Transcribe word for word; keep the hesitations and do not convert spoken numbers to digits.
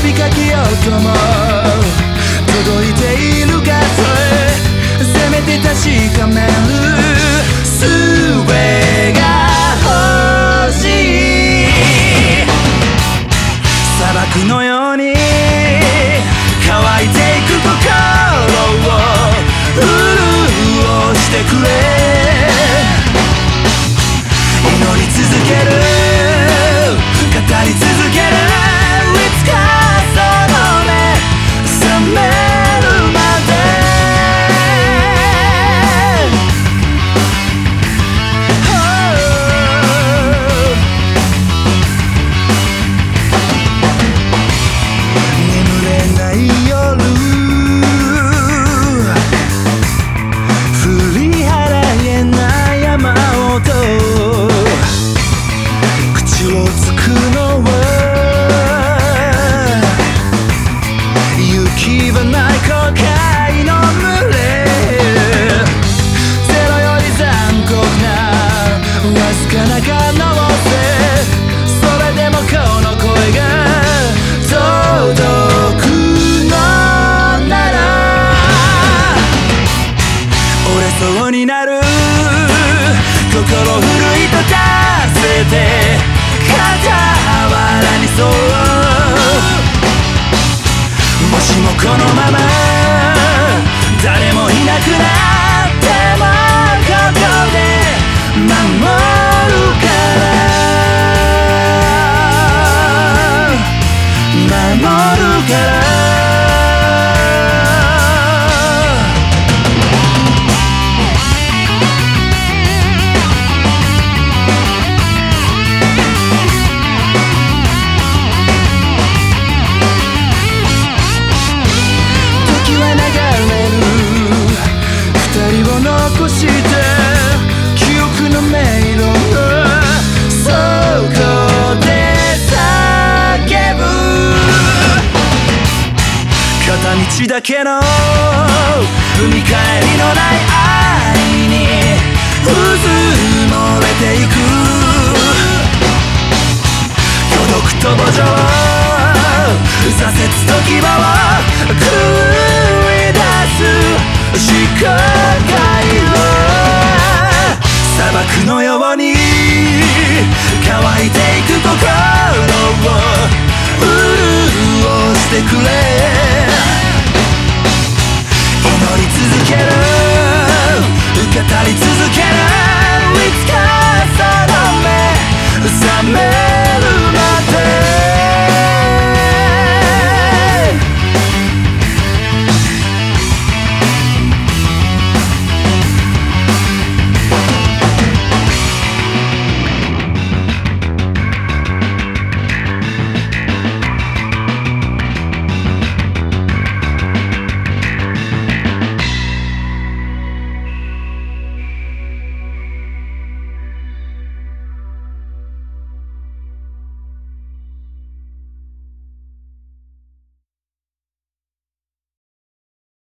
びかけようとも届いているかそれせめて確かめる術が欲しい。砂漠のように乾いていく心を潤してくれ。祈り続ける語り続けるいつかその目覚めるまで。眠れない夜振り払えない雨音口をつくのは行き場ない後悔の群れ。ゼロより残酷なわずかな可能性。それでもこの声が届くのなら折れそうになる心奮い立たせて傍らにそう。もしもこのまま誰もいなくなってもここで守るから守るから。残して記憶の迷路のそこで叫ぶ。片道だけの踏み返りのない愛にうずもれていく。孤独と墓場挫折と牙を食い出す視界を砂漠のように乾いていく心を潤してくれ。